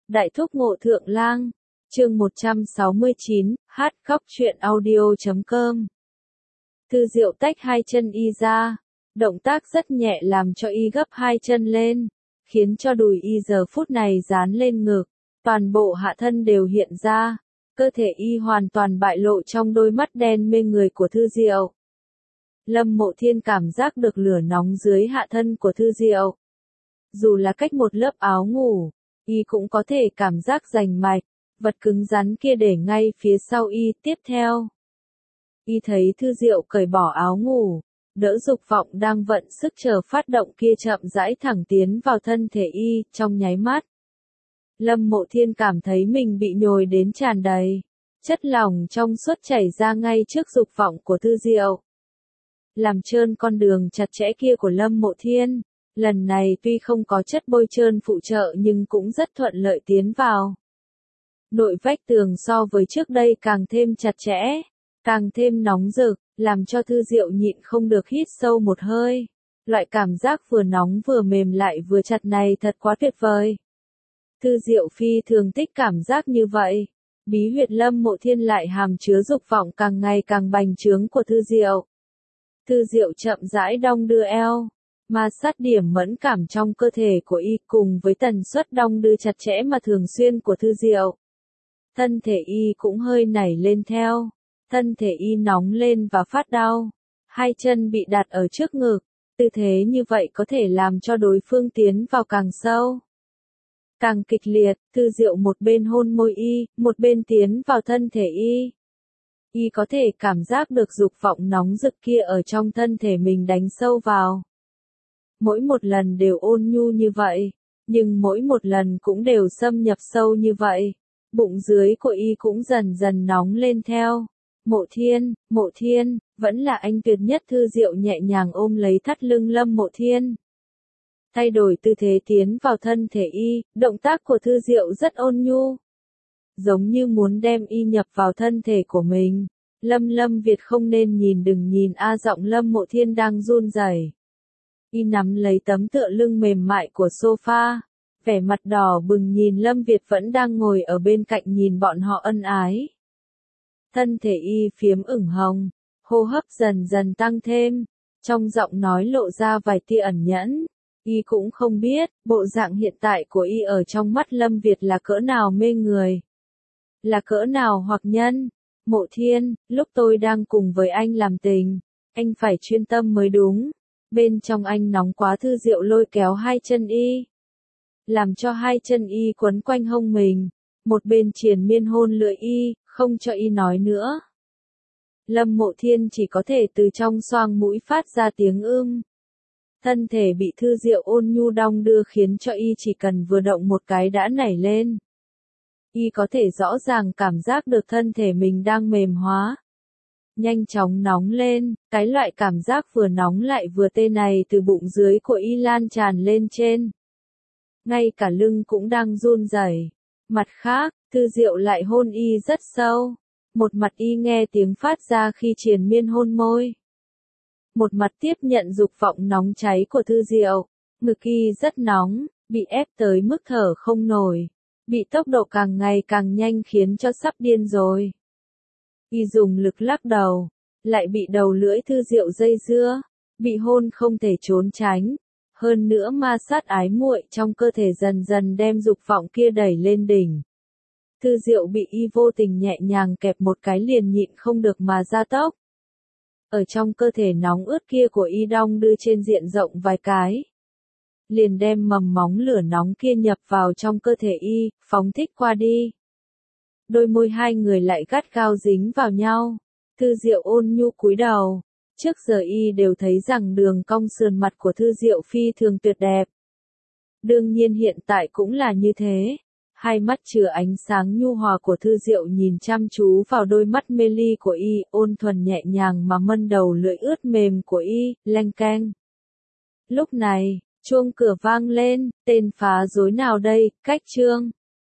Đại thúc ngộ thượng lang, chương 169, hát khóc truyện audio.com. Thư Diệu tách hai chân y ra, động tác rất nhẹ làm cho y gấp hai chân lên, khiến cho đùi y giờ phút này dán lên ngực, toàn bộ hạ thân đều hiện ra, cơ thể y hoàn toàn bại lộ trong đôi mắt đen mê người của Thư Diệu. Lâm Mộ Thiên cảm giác được lửa nóng dưới hạ thân của Thư Diệu. Dù là cách một lớp áo ngủ, y cũng có thể cảm giác rành mạch, vật cứng rắn kia để ngay phía sau y. Tiếp theo, y thấy Thư Diệu cởi bỏ áo ngủ, đỡ dục vọng đang vận sức chờ phát động kia chậm rãi thẳng tiến vào thân thể y. Trong nháy mắt, Lâm Mộ Thiên cảm thấy mình bị nhồi đến tràn đầy, chất lỏng trong suốt chảy ra ngay trước dục vọng của Thư Diệu, làm trơn con đường chặt chẽ kia của Lâm Mộ Thiên. Lần này tuy không có chất bôi trơn phụ trợ nhưng cũng rất thuận lợi tiến vào. Nội vách tường so với trước đây càng thêm chặt chẽ, càng thêm nóng rực, làm cho Thư Diệu nhịn không được hít sâu một hơi. Loại cảm giác vừa nóng vừa mềm lại vừa chặt này thật quá tuyệt vời. Thư Diệu phi thường thích cảm giác như vậy. Bí huyệt Lâm Mộ Thiên lại hàm chứa dục vọng càng ngày càng bành trướng của Thư Diệu. Thư Diệu chậm rãi đong đưa eo, ma sát điểm mẫn cảm trong cơ thể của y cùng với tần suất đong đưa chặt chẽ mà thường xuyên của Thư Diệu. Thân thể y cũng hơi nảy lên theo, thân thể y nóng lên và phát đau, hai chân bị đặt ở trước ngực, tư thế như vậy có thể làm cho đối phương tiến vào càng sâu, càng kịch liệt. Thư Diệu một bên hôn môi y, một bên tiến vào thân thể y. Y có thể cảm giác được dục vọng nóng rực kia ở trong thân thể mình đánh sâu vào. Mỗi một lần đều ôn nhu như vậy, nhưng mỗi một lần cũng đều xâm nhập sâu như vậy. Bụng dưới của y cũng dần dần nóng lên theo. Mộ Thiên, vẫn là anh tuyệt nhất. Thư Diệu nhẹ nhàng ôm lấy thắt lưng Lâm Mộ Thiên, thay đổi tư thế tiến vào thân thể y. Động tác của Thư Diệu rất ôn nhu, giống như muốn đem y nhập vào thân thể của mình. Lâm Việt không nên nhìn, đừng nhìn a. Giọng Lâm Mộ Thiên đang run rẩy. Y nắm lấy tấm tựa lưng mềm mại của sofa, vẻ mặt đỏ bừng nhìn Lâm Việt vẫn đang ngồi ở bên cạnh nhìn bọn họ ân ái. Thân thể y phiếm ửng hồng, hô hấp dần dần tăng thêm, trong giọng nói lộ ra vài tia ẩn nhẫn. Y cũng không biết, bộ dạng hiện tại của y ở trong mắt Lâm Việt là cỡ nào mê người, là cỡ nào hoặc nhân. Mộ Thiên, lúc tôi đang cùng với anh làm tình, anh phải chuyên tâm mới đúng. Bên trong anh nóng quá. Thư Diệu lôi kéo hai chân y, làm cho hai chân y quấn quanh hông mình, một bên triền miên hôn lưỡi y, không cho y nói nữa. Lâm Mộ Thiên chỉ có thể từ trong xoang mũi phát ra tiếng thân thể bị Thư Diệu ôn nhu đong đưa khiến cho y chỉ cần vừa động một cái đã nảy lên. Y có thể rõ ràng cảm giác được thân thể mình đang mềm hóa, nhanh chóng nóng lên. Cái loại cảm giác vừa nóng lại vừa tê này từ bụng dưới của y lan tràn lên trên, ngay cả lưng cũng đang run rẩy. Mặt khác, Thư Diệu lại hôn y rất sâu, một mặt y nghe tiếng phát ra khi triền miên hôn môi, một mặt tiếp nhận dục vọng nóng cháy của Thư Diệu. Ngực y rất nóng, bị ép tới mức thở không nổi, bị tốc độ càng ngày càng nhanh khiến cho sắp điên rồi. Y dùng lực lắc đầu, lại bị đầu lưỡi Thư Diệu dây dưa, bị hôn không thể trốn tránh. Hơn nữa ma sát ái muội trong cơ thể dần dần đem dục vọng kia đẩy lên đỉnh. Thư Diệu bị y vô tình nhẹ nhàng kẹp một cái liền nhịn không được mà ra tốc. Ở trong cơ thể nóng ướt kia của y đong đưa trên diện rộng vài cái, liền đem mầm móng lửa nóng kia nhập vào trong cơ thể y, phóng thích qua đi. Đôi môi hai người lại gắt gao dính vào nhau. Thư Diệu ôn nhu cúi đầu. Trước giờ y đều thấy rằng đường cong sườn mặt của Thư Diệu phi thường tuyệt đẹp. Đương nhiên hiện tại cũng là như thế. Hai mắt chứa ánh sáng nhu hòa của Thư Diệu nhìn chăm chú vào đôi mắt mê ly của y, ôn thuần nhẹ nhàng mà mân đầu lưỡi ướt mềm của y, leng keng. Lúc này, chuông cửa vang lên. Tên phá rối nào đây? Cách chương.